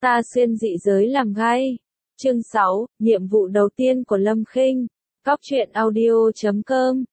Ta xuyên dị giới làm gay. Chương 6, nhiệm vụ đầu tiên của Lâm Khinh. Cóc truyện audio.com.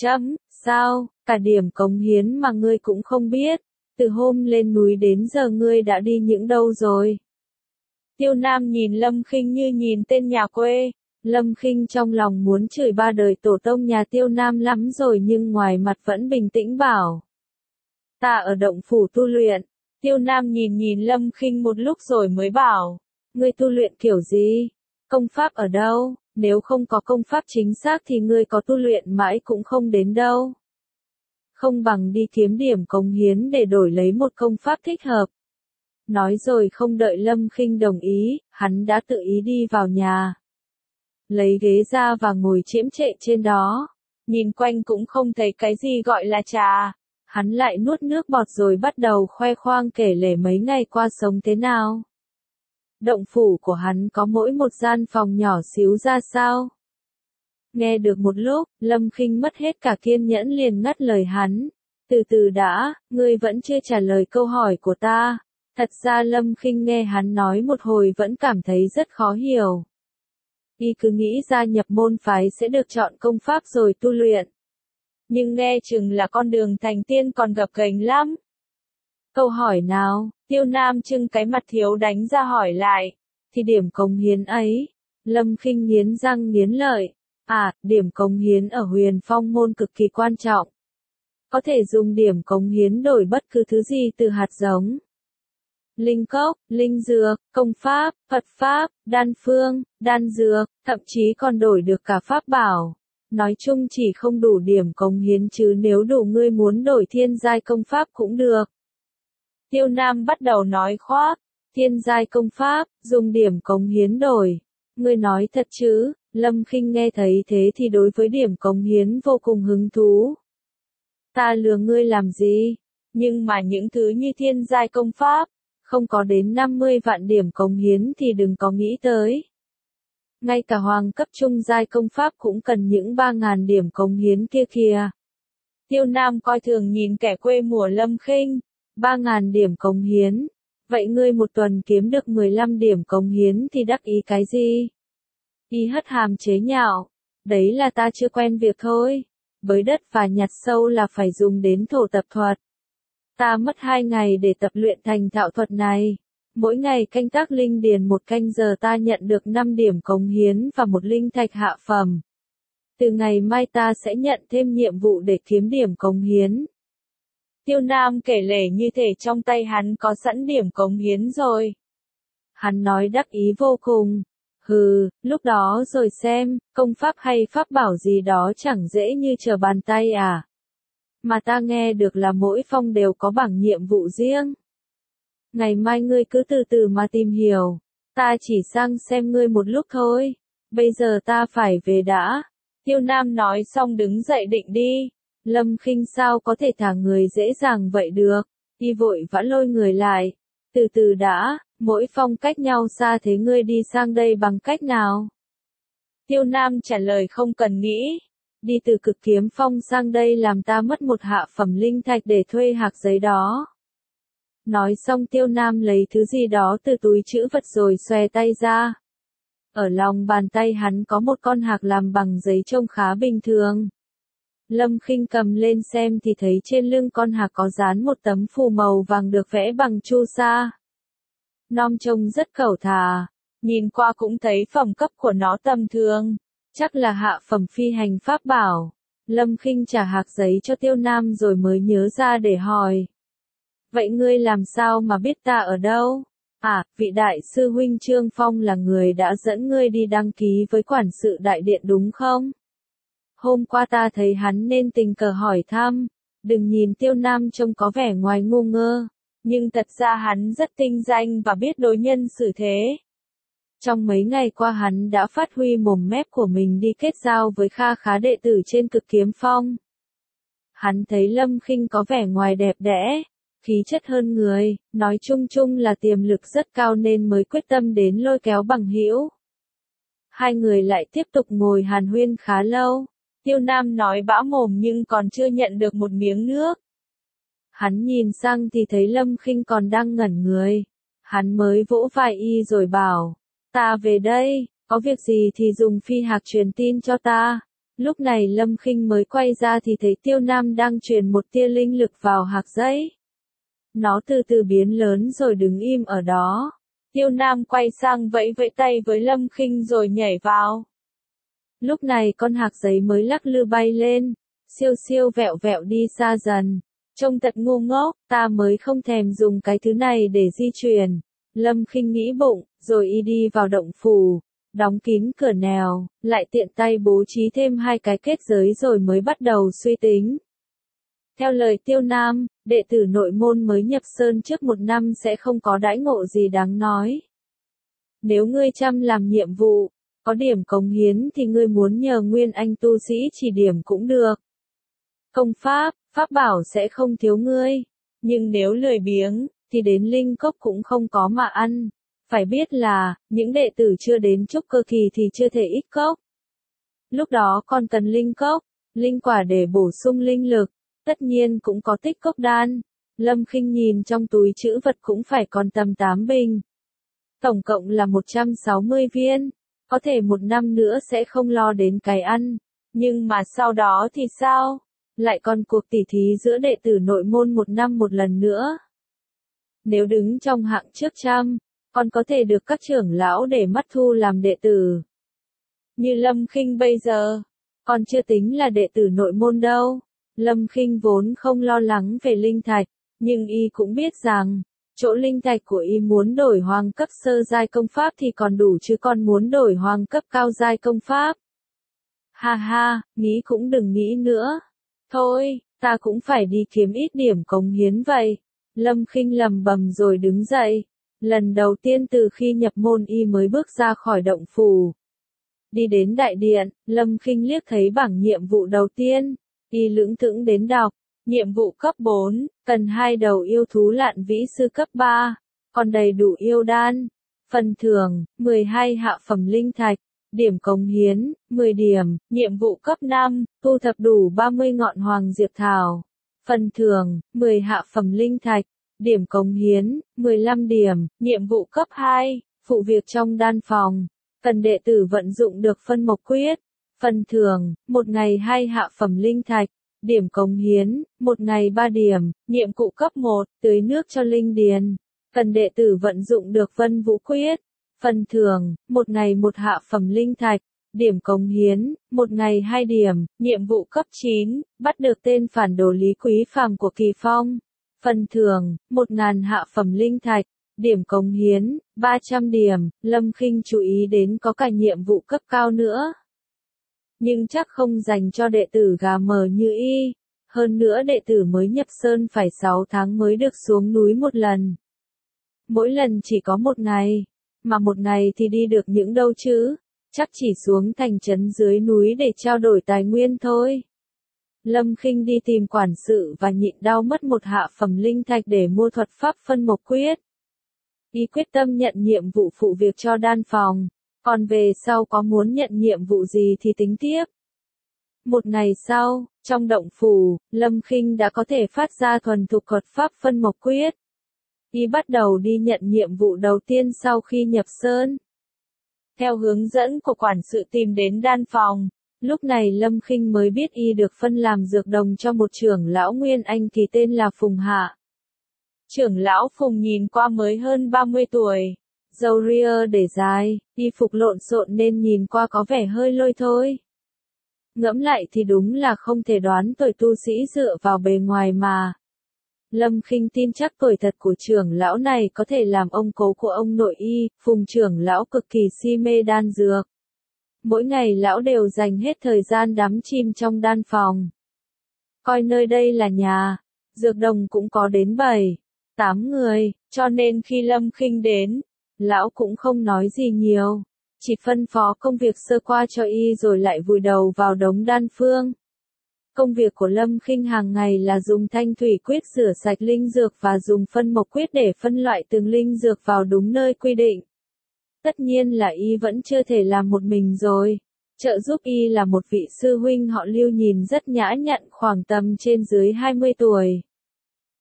Sao, cả điểm cống hiến mà ngươi cũng không biết. Từ hôm lên núi đến giờ ngươi đã đi những đâu rồi? Tiêu Nam nhìn Lâm Khinh như nhìn tên nhà quê. Lâm Khinh trong lòng muốn chửi ba đời tổ tông nhà Tiêu Nam lắm rồi nhưng ngoài mặt vẫn bình tĩnh bảo. Ta ở động phủ tu luyện. Tiêu Nam nhìn Lâm Khinh một lúc rồi mới bảo. Ngươi tu luyện kiểu gì? Công pháp ở đâu? Nếu không có công pháp chính xác thì ngươi có tu luyện mãi cũng không đến đâu. Không bằng đi kiếm điểm cống hiến để đổi lấy một công pháp thích hợp. Nói rồi không đợi Lâm Khinh đồng ý, hắn đã tự ý đi vào nhà. Lấy ghế ra và ngồi chiếm trệ trên đó. Nhìn quanh cũng không thấy cái gì gọi là trà. Hắn lại nuốt nước bọt rồi bắt đầu khoe khoang kể lể mấy ngày qua sống thế nào. Động phủ của hắn có mỗi một gian phòng nhỏ xíu ra sao. Nghe được một lúc, Lâm Khinh mất hết cả kiên nhẫn liền ngắt lời hắn. Từ từ đã, ngươi vẫn chưa trả lời câu hỏi của ta. Thật ra Lâm Khinh nghe hắn nói một hồi vẫn cảm thấy rất khó hiểu. Y cứ nghĩ gia nhập môn phái sẽ được chọn công pháp rồi tu luyện. Nhưng nghe chừng là con đường thành tiên còn gập ghềnh lắm. Câu hỏi nào? Tiêu Nam trưng cái mặt thiếu đánh ra hỏi lại. Thì điểm cống hiến ấy. Lâm Khinh nghiến răng nghiến lợi. Điểm cống hiến ở Huyền Phong môn cực kỳ quan trọng. Có thể dùng điểm cống hiến đổi bất cứ thứ gì từ hạt giống. Linh cốc, linh dược, công pháp, Phật pháp, đan phương, đan dược, thậm chí còn đổi được cả pháp bảo. Nói chung chỉ không đủ điểm cống hiến chứ nếu đủ ngươi muốn đổi thiên giai công pháp cũng được. Tiêu Nam bắt đầu nói khoác, thiên giai công pháp, dùng điểm cống hiến đổi. Ngươi nói thật chứ? Lâm Khinh nghe thấy thế thì đối với điểm cống hiến vô cùng hứng thú. Ta lừa ngươi làm gì? Nhưng mà những thứ như thiên giai công pháp, không có đến 50 vạn điểm cống hiến thì đừng có nghĩ tới. Ngay cả hoàng cấp trung giai công pháp cũng cần những 3.000 điểm cống hiến kia kìa. Tiêu Nam coi thường nhìn kẻ quê mùa Lâm Khinh. 3.000 điểm cống hiến. Vậy ngươi một tuần kiếm được 15 điểm cống hiến thì đắc ý cái gì? Y hất hàm chế nhạo. Đấy là ta chưa quen việc thôi. Bới đất và nhặt sâu là phải dùng đến thổ tập thuật. Ta mất 2 ngày để tập luyện thành thạo thuật này. Mỗi ngày canh tác linh điền 1 canh giờ ta nhận được 5 điểm cống hiến và 1 linh thạch hạ phẩm. Từ ngày mai ta sẽ nhận thêm nhiệm vụ để kiếm điểm cống hiến. Tiêu Nam kể lể như thể trong tay hắn có sẵn điểm cống hiến rồi. Hắn nói đắc ý vô cùng. Lúc đó rồi xem, công pháp hay pháp bảo gì đó chẳng dễ như trở bàn tay à. Mà ta nghe được là mỗi phong đều có bảng nhiệm vụ riêng. Ngày mai ngươi cứ từ từ mà tìm hiểu. Ta chỉ sang xem ngươi một lúc thôi. Bây giờ ta phải về đã. Tiêu Nam nói xong đứng dậy định đi. Lâm Khinh sao có thể thả người dễ dàng vậy được. Y vội vã lôi người lại. Từ từ đã, mỗi phong cách nhau xa thế ngươi đi sang đây bằng cách nào? Tiêu Nam trả lời không cần nghĩ. Đi từ Cực Kiếm Phong sang đây làm ta mất 1 hạ phẩm linh thạch để thuê hạc giấy đó. Nói xong Tiêu Nam lấy thứ gì đó từ túi trữ vật rồi xòe tay ra. Ở lòng bàn tay hắn có một con hạc làm bằng giấy trông khá bình thường. Lâm Khinh cầm lên xem thì thấy trên lưng con hạc có dán một tấm phù màu vàng được vẽ bằng chu sa. Nom trông rất cẩu thả, nhìn qua cũng thấy phẩm cấp của nó tầm thường, chắc là hạ phẩm phi hành pháp bảo. Lâm Khinh trả hạc giấy cho Tiêu Nam rồi mới nhớ ra để hỏi. Vậy ngươi làm sao mà biết ta ở đâu? Vị đại sư huynh Trương Phong là người đã dẫn ngươi đi đăng ký với quản sự đại điện đúng không? Hôm qua ta thấy hắn nên tình cờ hỏi thăm. Đừng nhìn Tiêu Nam trông có vẻ ngoài ngu ngơ, nhưng thật ra hắn rất tinh danh và biết đối nhân xử thế. Trong mấy ngày qua hắn đã phát huy mồm mép của mình đi kết giao với kha khá đệ tử trên Cực Kiếm Phong. Hắn thấy Lâm Khinh có vẻ ngoài đẹp đẽ, khí chất hơn người, nói chung chung là tiềm lực rất cao nên mới quyết tâm đến lôi kéo bằng hữu. Hai người lại tiếp tục ngồi hàn huyên khá lâu. Tiêu Nam nói bã mồm nhưng còn chưa nhận được một miếng nước. Hắn nhìn sang thì thấy Lâm Khinh còn đang ngẩn người. Hắn mới vỗ vai y rồi bảo, ta về đây, có việc gì thì dùng phi hạc truyền tin cho ta. Lúc này Lâm Khinh mới quay ra thì thấy Tiêu Nam đang truyền một tia linh lực vào hạc giấy. Nó từ từ biến lớn rồi đứng im ở đó. Tiêu Nam quay sang vẫy vẫy tay với Lâm Khinh rồi nhảy vào. Lúc này con hạc giấy mới lắc lư bay lên, siêu siêu vẹo vẹo đi xa dần. Trông thật ngu ngốc, ta mới không thèm dùng cái thứ này để di chuyển. Lâm Khinh nghĩ bụng, rồi y đi vào động phủ, đóng kín cửa nèo, lại tiện tay bố trí thêm 2 cái kết giới rồi mới bắt đầu suy tính. Theo lời Tiêu Nam, đệ tử nội môn mới nhập sơn trước 1 năm sẽ không có đãi ngộ gì đáng nói. Nếu ngươi chăm làm nhiệm vụ, có điểm cống hiến thì ngươi muốn nhờ Nguyên Anh tu sĩ chỉ điểm cũng được. Công pháp, pháp bảo sẽ không thiếu ngươi. Nhưng nếu lười biếng, thì đến linh cốc cũng không có mà ăn. Phải biết là, những đệ tử chưa đến trúc cơ kỳ thì chưa thể ít cốc. Lúc đó còn cần linh cốc, linh quả để bổ sung linh lực. Tất nhiên cũng có tích cốc đan. Lâm Khinh nhìn trong túi trữ vật cũng phải còn tầm 8 bình. Tổng cộng là 160 viên. Có thể 1 năm nữa sẽ không lo đến cái ăn. Nhưng mà sau đó thì sao? Lại còn cuộc tỉ thí giữa đệ tử nội môn 1 năm một lần nữa. Nếu đứng trong hạng trước trăm, còn có thể được các trưởng lão để mắt thu làm đệ tử. Như Lâm Khinh bây giờ, còn chưa tính là đệ tử nội môn đâu. Lâm Khinh vốn không lo lắng về linh thạch, nhưng y cũng biết rằng, chỗ linh thạch của y muốn đổi hoàng cấp sơ giai công pháp thì còn đủ chứ còn muốn đổi hoàng cấp cao giai công pháp. Ha ha, nghĩ cũng đừng nghĩ nữa. Thôi, ta cũng phải đi kiếm ít điểm cống hiến vậy. Lâm Khinh lầm bầm rồi đứng dậy. Lần đầu tiên từ khi nhập môn y mới bước ra khỏi động phủ. Đi đến đại điện, Lâm Khinh liếc thấy bảng nhiệm vụ đầu tiên. Y lững thững đến đọc. Nhiệm vụ cấp 4, cần 2 đầu yêu thú lạn vĩ sư cấp 3. Còn đầy đủ yêu đan. Phần thưởng, 12 hạ phẩm linh thạch. Điểm cống hiến, 10 điểm. Nhiệm vụ cấp 5, thu thập đủ 30 ngọn hoàng diệp thảo. Phần thưởng, 10 hạ phẩm linh thạch. Điểm cống hiến, 15 điểm. Nhiệm vụ cấp 2, phụ việc trong đan phòng. Cần đệ tử vận dụng được phân mộc quyết. Phần thưởng, 1 ngày 2 hạ phẩm linh thạch. Điểm cống hiến, 1 ngày 3 điểm. Nhiệm vụ cấp 1, tưới nước cho linh điền. Cần đệ tử vận dụng được vân vũ quyết. Phần thưởng, 1 ngày 1 hạ phẩm linh thạch. Điểm cống hiến, 1 ngày 2 điểm. Nhiệm vụ cấp 9, bắt được tên phản đồ Lý Quý Phàm của Kỳ Phong. Phần thưởng, 1000 hạ phẩm linh thạch. Điểm cống hiến, 300 điểm. Lâm Khinh chú ý đến có cả nhiệm vụ cấp cao nữa. Nhưng chắc không dành cho đệ tử gà mờ như y. Hơn nữa đệ tử mới nhập sơn phải 6 tháng mới được xuống núi 1 lần. Mỗi lần chỉ có 1 ngày. Mà 1 ngày thì đi được những đâu chứ? Chắc chỉ xuống thành trấn dưới núi để trao đổi tài nguyên thôi. Lâm Khinh đi tìm quản sự và nhịn đau mất 1 hạ phẩm linh thạch để mua thuật pháp phân mộc quyết. Y quyết tâm nhận nhiệm vụ phụ việc cho đan phòng. Còn về sau có muốn nhận nhiệm vụ gì thì tính tiếp. 1 ngày sau, trong động phủ, Lâm Khinh đã có thể phát ra thuần thục thuật pháp phân mộc quyết. Y bắt đầu đi nhận nhiệm vụ đầu tiên sau khi nhập sơn. Theo hướng dẫn của quản sự tìm đến đan phòng, lúc này Lâm Khinh mới biết y được phân làm dược đồng cho một trưởng lão Nguyên Anh thì tên là Phùng Hạ. Trưởng lão Phùng nhìn qua mới hơn 30 tuổi. Râu ria để dài, y phục lộn xộn nên nhìn qua có vẻ hơi lôi thôi. Ngẫm lại thì đúng là không thể đoán tuổi tu sĩ dựa vào bề ngoài mà. Lâm Khinh tin chắc tuổi thật của trưởng lão này có thể làm ông cố của ông nội y. Phùng trưởng lão cực kỳ si mê đan dược. Mỗi ngày lão đều dành hết thời gian đắm chìm trong đan phòng. Coi nơi đây là nhà, dược đồng cũng có đến 7, 8 người, cho nên khi Lâm Khinh đến, lão cũng không nói gì nhiều, chỉ phân phó công việc sơ qua cho y rồi lại vùi đầu vào đống đan phương. Công việc của Lâm Khinh hàng ngày là dùng thanh thủy quyết rửa sạch linh dược và dùng phân mộc quyết để phân loại từng linh dược vào đúng nơi quy định. Tất nhiên là y vẫn chưa thể làm một mình rồi. Trợ giúp y là một vị sư huynh họ Lưu nhìn rất nhã nhặn khoảng tầm trên dưới 20 tuổi.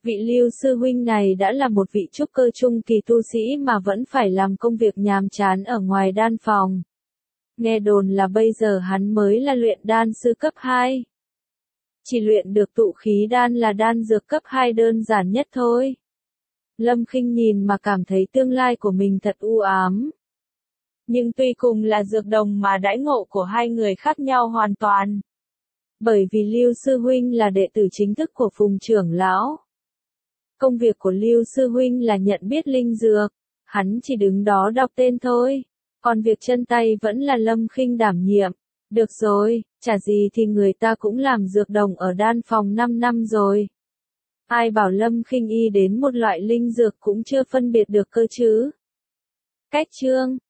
Vị Lưu sư huynh này đã là một vị trúc cơ trung kỳ tu sĩ mà vẫn phải làm công việc nhàm chán ở ngoài đan phòng. Nghe đồn là bây giờ hắn mới là luyện đan sư cấp 2. Chỉ luyện được tụ khí đan là đan dược cấp 2 đơn giản nhất thôi. Lâm Khinh nhìn mà cảm thấy tương lai của mình thật u ám. Nhưng tuy cùng là dược đồng mà đãi ngộ của hai người khác nhau hoàn toàn. Bởi vì Lưu sư huynh là đệ tử chính thức của Phùng trưởng lão. Công việc của Lưu sư huynh là nhận biết linh dược, hắn chỉ đứng đó đọc tên thôi. Còn việc chân tay vẫn là Lâm Khinh đảm nhiệm. Được rồi, chả gì thì người ta cũng làm dược đồng ở đan phòng 5 năm rồi. Ai bảo Lâm Khinh y đến một loại linh dược cũng chưa phân biệt được cơ chứ. Cách chương